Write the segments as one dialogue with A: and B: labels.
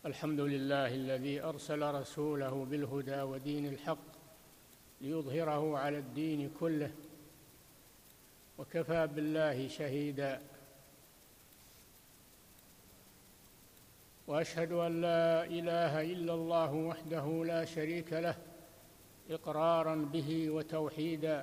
A: الحمد لله الذي أرسل رسوله بالهدى ودين الحق ليظهره على الدين كله، وكفى بالله شهيدا. وأشهد أن لا إله إلا الله وحده لا شريك له إقرارا به وتوحيدا،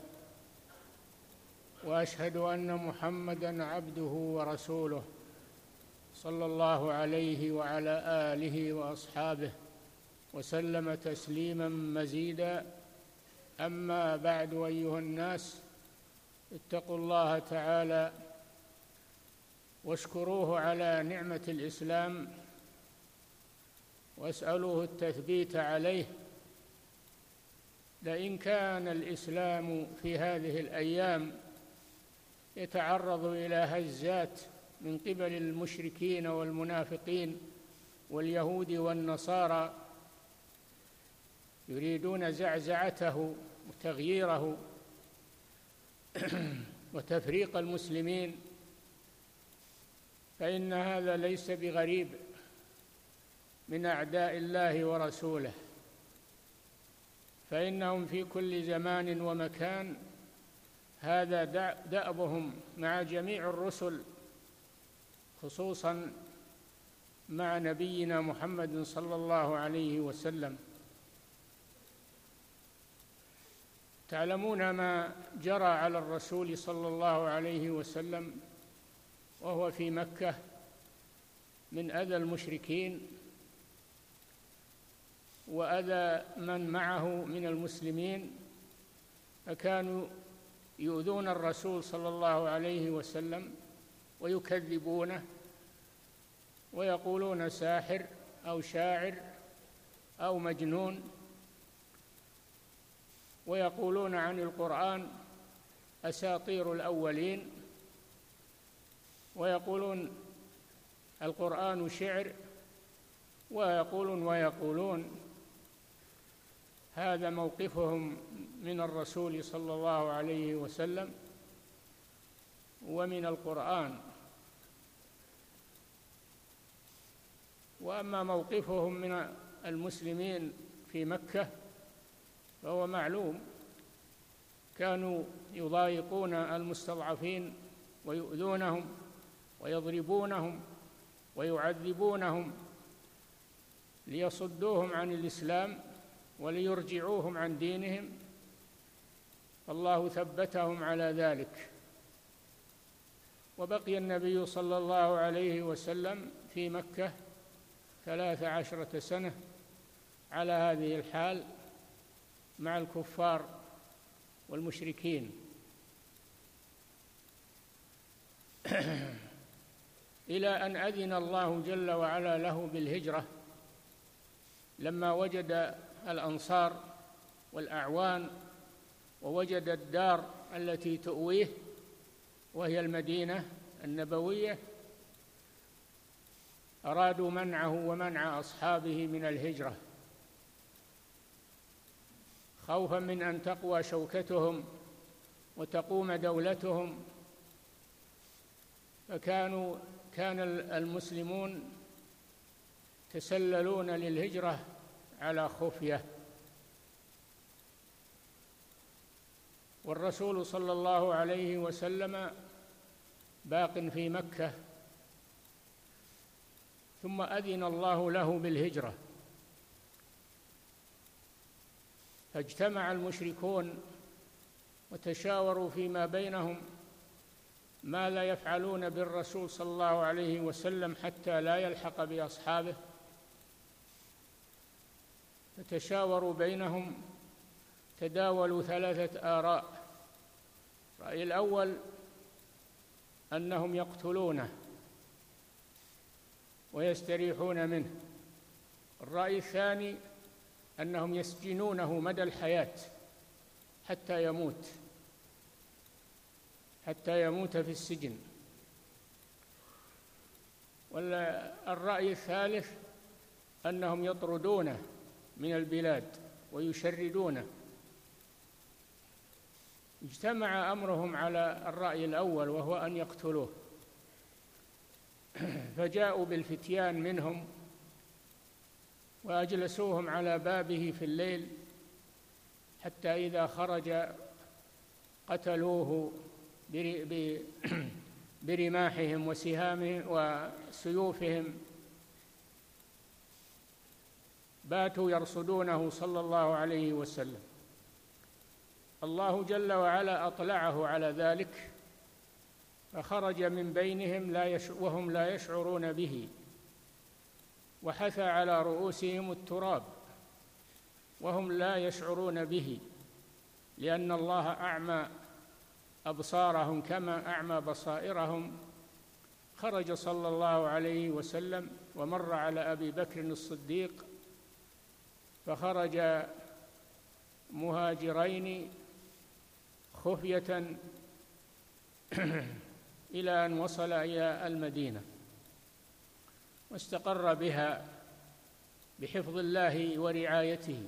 A: وأشهد أن محمدًا عبده ورسوله صلى الله عليه وعلى آله وأصحابه وسلم تسليمًا مزيدا. أما بعد، أيها الناس، اتقوا الله تعالى واشكروه على نعمة الإسلام، واسألوه التثبيت عليه. لئن كان الإسلام في هذه الأيام يتعرض إلى هزات من قبل المشركين والمنافقين واليهود والنصارى، يريدون زعزعته وتغييره وتفريق المسلمين، فإن هذا ليس بغريب من أعداء الله ورسوله، فإنهم في كل زمان ومكان هذا دأبهم مع جميع الرسل، خصوصا مع نبينا محمد صلى الله عليه وسلم. تعلمون ما جرى على الرسول صلى الله عليه وسلم وهو في مكة من أذى المشركين وأذى من معه من المسلمين، فكانوا يؤذون الرسول صلى الله عليه وسلم ويكذبونه ويقولون ساحر أو شاعر أو مجنون، ويقولون عن القرآن أساطير الأولين، ويقولون القرآن شعر، ويقولون هذا موقفهم من الرسول صلى الله عليه وسلم ومن القرآن. وأما موقفهم من المسلمين في مكة فهو معلوم، كانوا يضايقون المستضعفين ويؤذونهم ويضربونهم ويعذبونهم ليصدوهم عن الإسلام وليرجعوهم عن دينهم، فالله ثبتهم على ذلك. وبقي النبي صلى الله عليه وسلم في مكة 13 سنة على هذه الحال مع الكفار والمشركين إلى أن أذن الله جل وعلا له بالهجرة، لما وجد الأنصار والأعوان ووجد الدار التي تؤويه وهي المدينة النبوية، أرادوا منعه ومنع أصحابه من الهجرة، خوفا من أن تقوى شوكتهم وتقوم دولتهم. كان المسلمون تسللون للهجرة على خفية، والرسول صلى الله عليه وسلم باق في مكة، ثم أذن الله له بالهجرة، فاجتمع المشركون وتشاوروا فيما بينهم ماذا يفعلون بالرسول صلى الله عليه وسلم حتى لا يلحق بأصحابه، فتشاوروا بينهم، تداولوا 3 آراء. الرأي الأول أنهم يقتلونه ويستريحون منه، الرأي الثاني أنهم يسجنونه مدى الحياة حتى يموت في السجن، والرأي الثالث أنهم يطردونه من البلاد ويشردونه. اجتمع أمرهم على الرأي الأول وهو أن يقتلوه، فجاءوا بالفتيان منهم وأجلسوهم على بابه في الليل حتى إذا خرج قتلوه برماحهم وسهامهم وسيوفهم. باتوا يرصدونه صلى الله عليه وسلم. الله جل وعلا أطلعه على ذلك فخرج من بينهم وهم لا يشعرون به، وحثى على رؤوسهم التراب وهم لا يشعرون به، لأن الله أعمى أبصارهم كما أعمى بصائرهم. خرج صلى الله عليه وسلم ومر على أبي بكر الصديق، فخرج مهاجرين خفية إلى أن وصل إلى المدينة واستقر بها بحفظ الله ورعايته.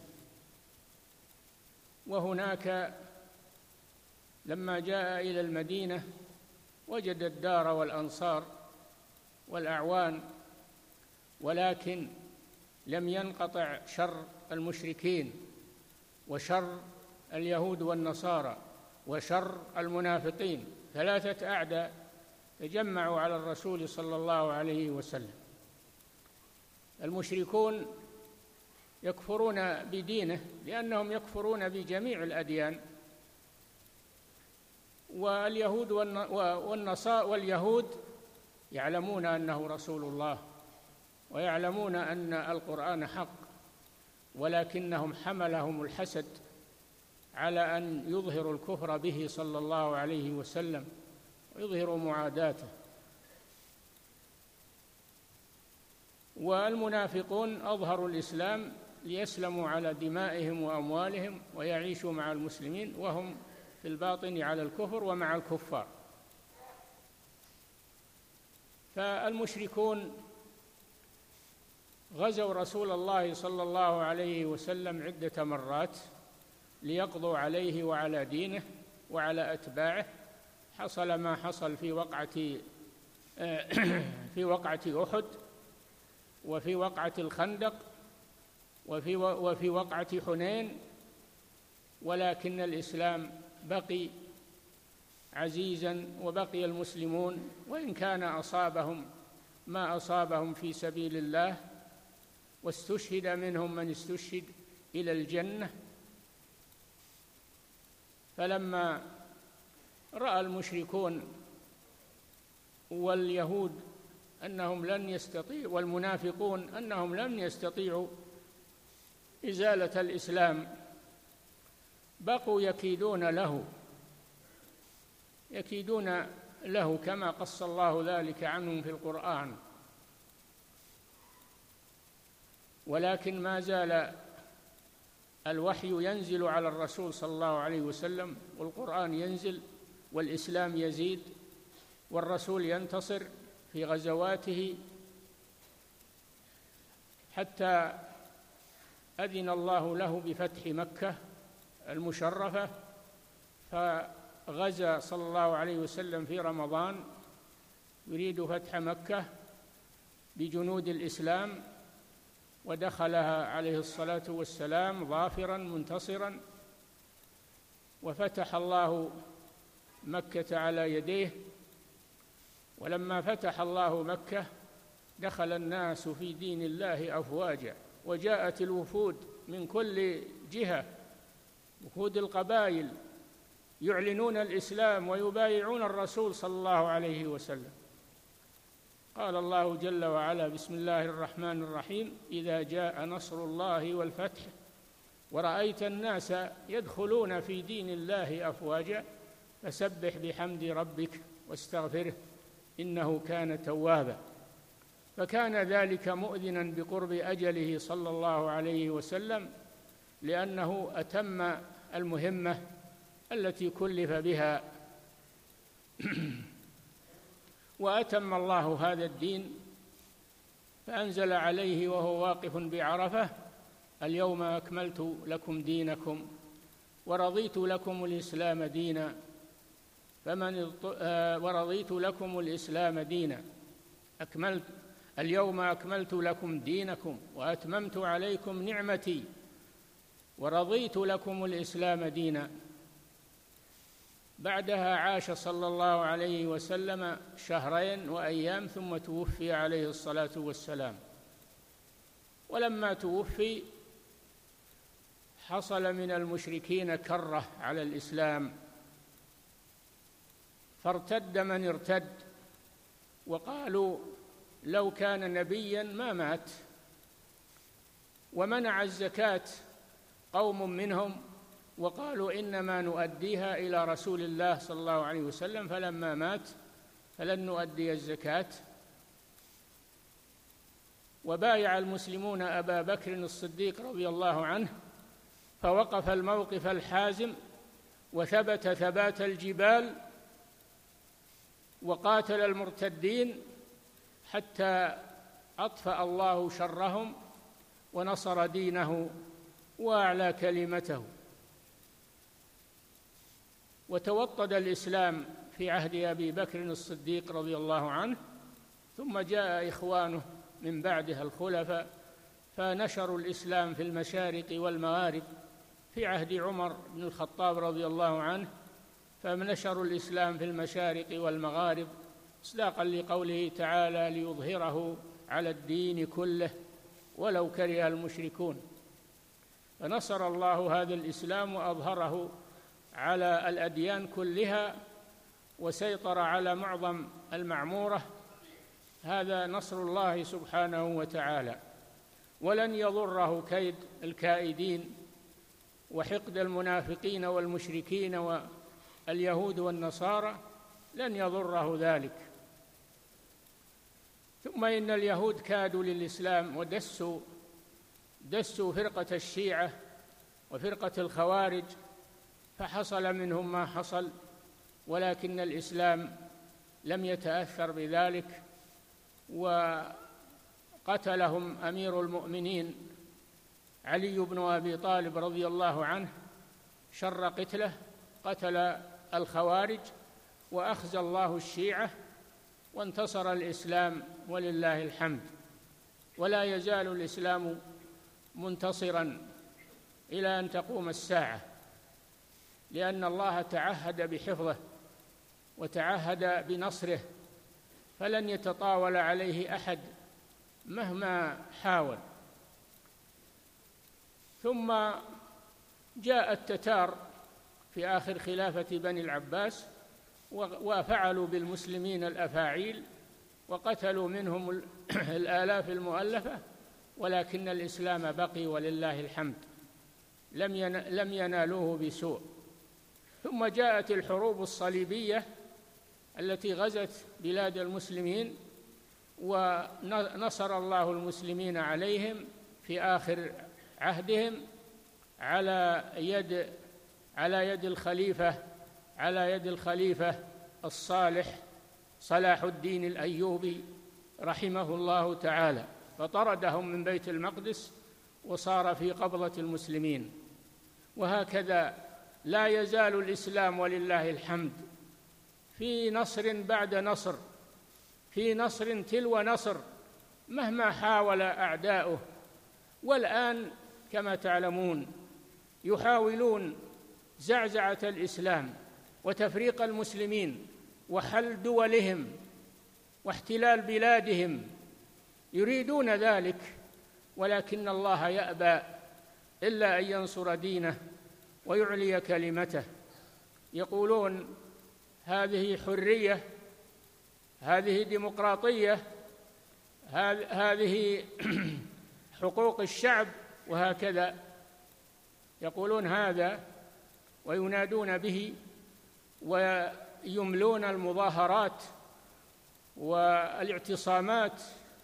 A: وهناك لما جاء إلى المدينة وجد الدار والأنصار والأعوان، ولكن لم ينقطع شر المشركين وشر اليهود والنصارى وشر المنافقين. 3 أعداء تجمعوا على الرسول صلى الله عليه وسلم. المشركون يكفرون بدينه لأنهم يكفرون بجميع الأديان، واليهود واليهود يعلمون أنه رسول الله ويعلمون أن القرآن حق، ولكنهم حملهم الحسد على أن يظهروا الكفر به صلى الله عليه وسلم ويظهروا معاداته. والمنافقون أظهروا الإسلام ليسلموا على دمائهم وأموالهم ويعيشوا مع المسلمين، وهم في الباطن على الكفر ومع الكفار. فالمشركون غزوا رسول الله صلى الله عليه وسلم عدة مرات ليقضوا عليه وعلى دينه وعلى أتباعه. حصل ما حصل في وقعة أحد، وفي وقعة الخندق، وفي وقعة حنين، ولكن الإسلام بقي عزيزا وبقي المسلمون، وإن كان أصابهم ما أصابهم في سبيل الله واستشهد منهم من استشهد إلى الجنة. فلما رأى المشركون واليهود أنهم لن يستطيعوا والمنافقون أنهم لن يستطيعوا إزالة الإسلام، بقوا يكيدون له كما قص الله ذلك عنهم في القرآن. ولكن ما زال الوحي ينزل على الرسول صلى الله عليه وسلم، والقرآن ينزل، والإسلام يزيد، والرسول ينتصر في غزواته، حتى أذن الله له بفتح مكة المشرفة. فغزا صلى الله عليه وسلم في رمضان يريد فتح مكة بجنود الإسلام، ودخلها عليه الصلاة والسلام ظافرا منتصرا، وفتح الله مكة على يديه. ولما فتح الله مكة دخل الناس في دين الله أفواجا، وجاءت الوفود من كل جهة، وفود القبائل يعلنون الإسلام ويبايعون الرسول صلى الله عليه وسلم. قال الله جل وعلا: بسم الله الرحمن الرحيم: إذا جاء نصر الله والفتح ورأيت الناس يدخلون في دين الله أفواجا فسبح بحمد ربك واستغفره إنه كان توابا. فكان ذلك مؤذنا بقرب أجله صلى الله عليه وسلم، لأنه أتم المهمة التي كلف بها وأتم الله هذا الدين، فأنزل عليه وهو واقف بعرفة: اليوم أكملت لكم دينكم ورضيت لكم الإسلام دينا، ورضيت لكم الإسلام دينا. اليوم أكملت لكم دينكم وأتممت عليكم نعمتي ورضيت لكم الإسلام دينا. بعدها عاش صلى الله عليه وسلم شهرين وأيام ثم توفي عليه الصلاة والسلام. ولما توفي حصل من المشركين كرة على الإسلام، فارتد من ارتد، وقالوا لو كان نبيا ما مات. ومنع الزكاة قوم منهم وقالوا إنما نؤديها إلى رسول الله صلى الله عليه وسلم، فلما مات فلن نؤدي الزكاة. وبايع المسلمون أبا بكر الصديق رضي الله عنه، فوقف الموقف الحازم وثبت ثبات الجبال وقاتل المرتدين حتى أطفأ الله شرهم ونصر دينه وأعلى كلمته. وتوطد الإسلام في عهد أبي بكر الصديق رضي الله عنه، ثم جاء إخوانه من بعده الخلفاء فنشروا الإسلام في المشارق والمغارب. في عهد عمر بن الخطاب رضي الله عنه فنشروا الإسلام في المشارق والمغارب مصداقا لقوله تعالى: ليظهره على الدين كله ولو كره المشركون. فنصر الله هذا الإسلام وأظهره على الأديان كلها وسيطر على معظم المعمورة. هذا نصر الله سبحانه وتعالى، ولن يضره كيد الكائدين وحقد المنافقين والمشركين واليهود والنصارى، لن يضره ذلك. ثم إن اليهود كادوا للإسلام ودسوا فرقة الشيعة وفرقة الخوارج، فحصل منهم ما حصل، ولكن الإسلام لم يتأثر بذلك، وقتلهم أمير المؤمنين علي بن أبي طالب رضي الله عنه شر قتله، قتل الخوارج وأخزى الله الشيعة وانتصر الإسلام ولله الحمد. ولا يزال الإسلام منتصرا إلى أن تقوم الساعة، لأن الله تعهد بحفظه وتعهد بنصره، فلن يتطاول عليه أحد مهما حاول. ثم جاء التتار في آخر خلافة بني العباس وفعلوا بالمسلمين الأفاعيل وقتلوا منهم الآلاف المؤلفة، ولكن الإسلام بقي ولله الحمد، لم ينالوه بسوء. ثم جاءت الحروب الصليبية التي غزت بلاد المسلمين، ونصر الله المسلمين عليهم في آخر عهدهم على يد الخليفة الصالح صلاح الدين الأيوبي رحمه الله تعالى، فطردهم من بيت المقدس وصار في قبضة المسلمين. وهكذا لا يزال الإسلام ولله الحمد في نصر بعد نصر، في نصر تلو نصر، مهما حاول أعداؤه. والآن كما تعلمون يحاولون زعزعة الإسلام وتفريق المسلمين وحل دولهم واحتلال بلادهم، يريدون ذلك، ولكن الله يأبى إلا أن ينصر دينه ويعلي كلمته. يقولون هذه حرية، هذه ديمقراطية، هذه حقوق الشعب، وهكذا يقولون هذا وينادون به ويملون المظاهرات والاعتصامات.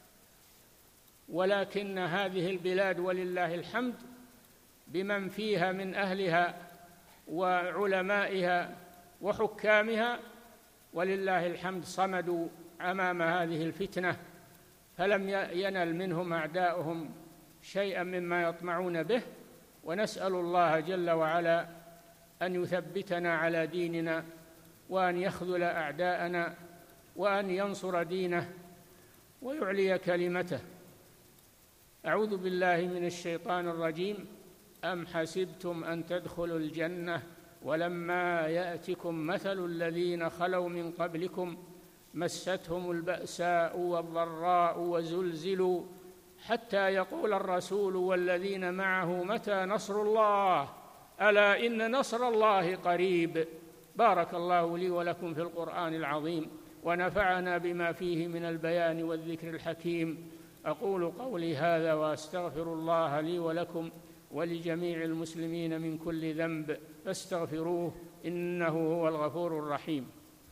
A: ولكن هذه البلاد ولله الحمد بمن فيها من أهلها وعلمائها وحكامها ولله الحمد صمدوا أمام هذه الفتنة، فلم ينل منهم أعداؤهم شيئا مما يطمعون به. ونسأل الله جل وعلا أن يثبتنا على ديننا، وأن يخذل أعداءنا، وأن ينصر دينه، ويعلي كلمته. أعوذ بالله من الشيطان الرجيم. أم حسبتم أن تدخلوا الجنة ولما يأتكم مثل الذين خلوا من قبلكم مستهم البأساء والضراء وزلزلوا حتى يقول الرسول والذين معه متى نصر الله ألا إن نصر الله قريب. بارك الله لي ولكم في القرآن العظيم ونفعنا بما فيه من البيان والذكر الحكيم. أقول قولي هذا وأستغفر الله لي ولكم ولجميع المسلمين من كل ذنب فاستغفروه إنه هو الغفور الرحيم.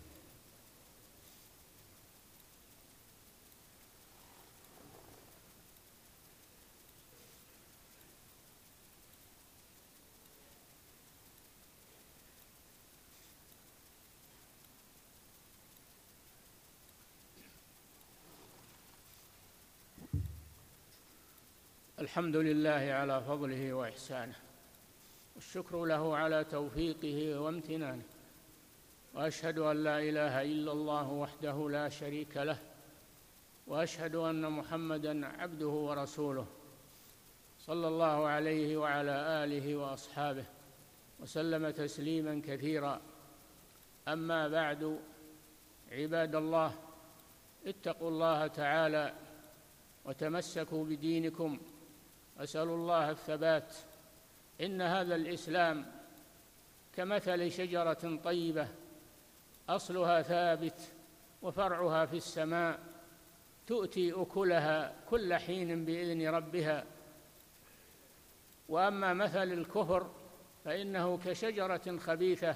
A: الحمد لله على فضله وإحسانه، والشكر له على توفيقه وامتنانه، وأشهد أن لا إله إلا الله وحده لا شريك له، وأشهد أن محمدًا عبده ورسوله صلى الله عليه وعلى آله وأصحابه وسلم تسليمًا كثيرا. أما بعد، عباد الله، اتقوا الله تعالى وتمسكوا بدينكم، أسأل الله الثبات. إن هذا الإسلام كمثل شجرة طيبة أصلها ثابت وفرعها في السماء، تؤتي أكلها كل حين بإذن ربها. وأما مثل الكفر فإنه كشجرة خبيثة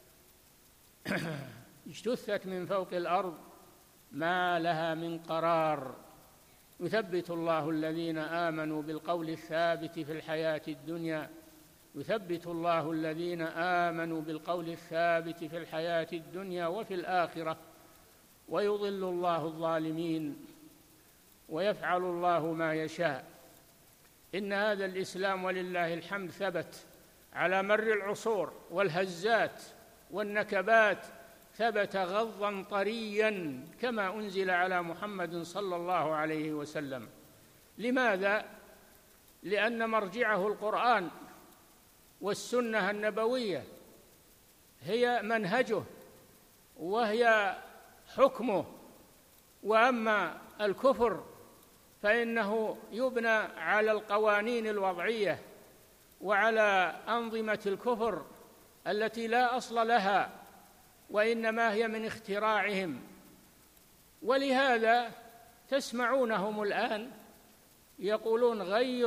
A: اجتثت من فوق الأرض ما لها من قرار. يثبت الله الذين آمنوا بالقول الثابت في الحياة الدنيا، يثبت الله الذين آمنوا بالقول الثابت في الحياة الدنيا وفي الآخرة، ويضل الله الظالمين ويفعل الله ما يشاء. إن هذا الإسلام ولله الحمد ثبت على مر العصور والهزات والنكبات، ثبت غضا طريا كما أنزل على محمد صلى الله عليه وسلم. لماذا؟ لأن مرجعه القرآن والسنة النبوية، هي منهجه وهي حكمه. وأما الكفر فإنه يبنى على القوانين الوضعية وعلى أنظمة الكفر التي لا أصل لها، وإنما هي من اختراعهم. ولهذا تسمعونهم الآن يقولون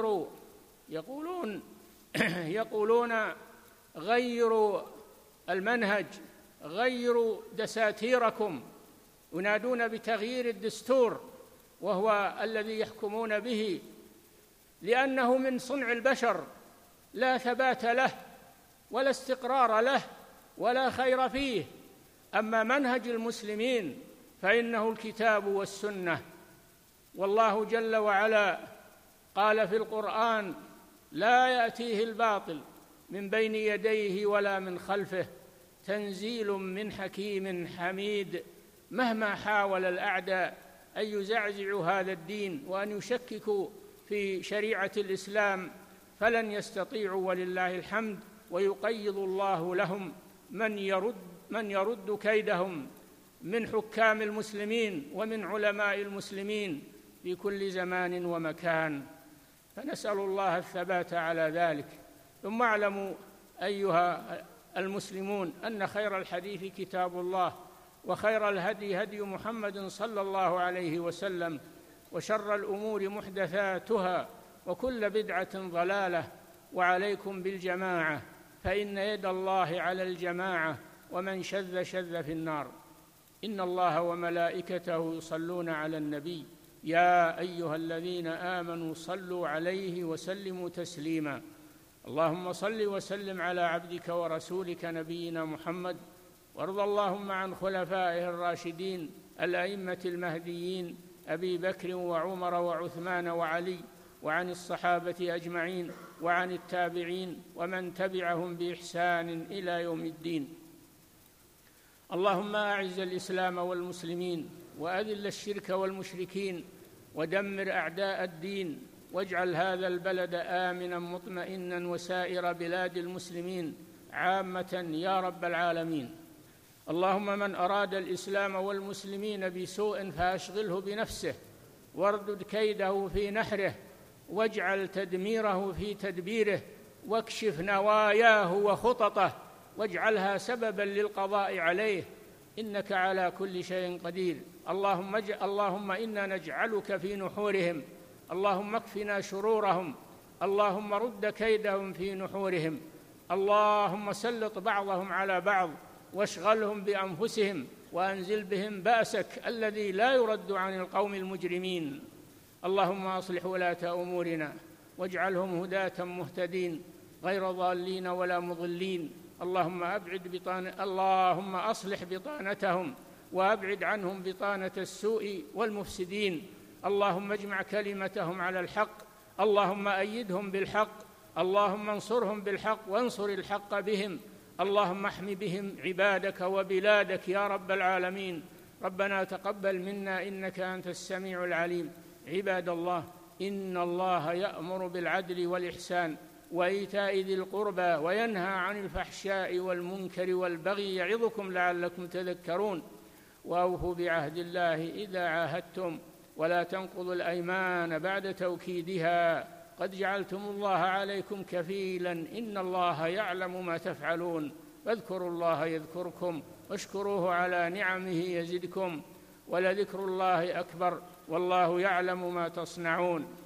A: غيروا المنهج، غيروا دساتيركم، ينادون بتغيير الدستور وهو الذي يحكمون به، لأنه من صنع البشر لا ثبات له ولا استقرار له ولا خير فيه. أما منهج المسلمين فإنه الكتاب والسنة. والله جل وعلا قال في القرآن: لا يأتيه الباطل من بين يديه ولا من خلفه تنزيل من حكيم حميد. مهما حاول الأعداء أن يزعزعوا هذا الدين وأن يشككوا في شريعة الإسلام فلن يستطيعوا، ولله الحمد. ويقيض الله لهم من يرد كيدهم من حكام المسلمين ومن علماء المسلمين في كل زمان ومكان، فنسأل الله الثبات على ذلك. ثم اعلموا أيها المسلمون أن خير الحديث كتاب الله، وخير الهدي هدي محمد صلى الله عليه وسلم، وشر الأمور محدثاتها، وكل بدعة ضلالة. وعليكم بالجماعة، فإن يد الله على الجماعة، ومن شذ شذ في النار. إن الله وملائكته يصلون على النبي، يا أيها الذين آمنوا صلوا عليه وسلموا تسليما. اللهم صل وسلم على عبدك ورسولك نبينا محمد، وارض اللهم عن خلفائه الراشدين الأئمة المهديين أبي بكر وعمر وعثمان وعلي، وعن الصحابة أجمعين، وعن التابعين ومن تبعهم بإحسان إلى يوم الدين. اللهم أعز الإسلام والمسلمين، وأذل الشرك والمشركين ودمر أعداء الدين، واجعل هذا البلد آمنا مطمئنا وسائر بلاد المسلمين عامة يا رب العالمين. اللهم من أراد الإسلام والمسلمين بسوء فأشغله بنفسه، واردد كيده في نحره، واجعل تدميره في تدبيره، واكشف نواياه وخططه، واجعلها سببا للقضاء عليه، إنك على كل شيء قدير. اللهم إنا نجعلك في نحورهم، اللهم اكفنا شرورهم، اللهم رد كيدهم في نحورهم، اللهم سلط بعضهم على بعض واشغلهم بأنفسهم، وأنزل بهم بأسك الذي لا يرد عن القوم المجرمين. اللهم أصلح ولاة أمورنا واجعلهم هداة مهتدين غير ضالين ولا مضلين. اللهم أصلح بطانتهم وأبعد عنهم بطانة السوء والمفسدين. اللهم اجمع كلمتهم على الحق، اللهم أيدهم بالحق، اللهم انصرهم بالحق وانصر الحق بهم. اللهم احم بهم عبادك وبلادك يا رب العالمين. ربنا تقبل منا إنك أنت السميع العليم. عباد الله، إن الله يأمر بالعدل والإحسان وإيتاء ذي القربى وينهى عن الفحشاء والمنكر والبغي يعظكم لعلكم تذكرون. وأوفوا بعهد الله إذا عاهدتم ولا تنقضوا الأيمان بعد توكيدها، قد جعلتم الله عليكم كفيلا إن الله يعلم ما تفعلون. فاذكروا الله يذكركم واشكروه على نعمه يزدكم، ولذكر الله أكبر والله يعلم ما تصنعون.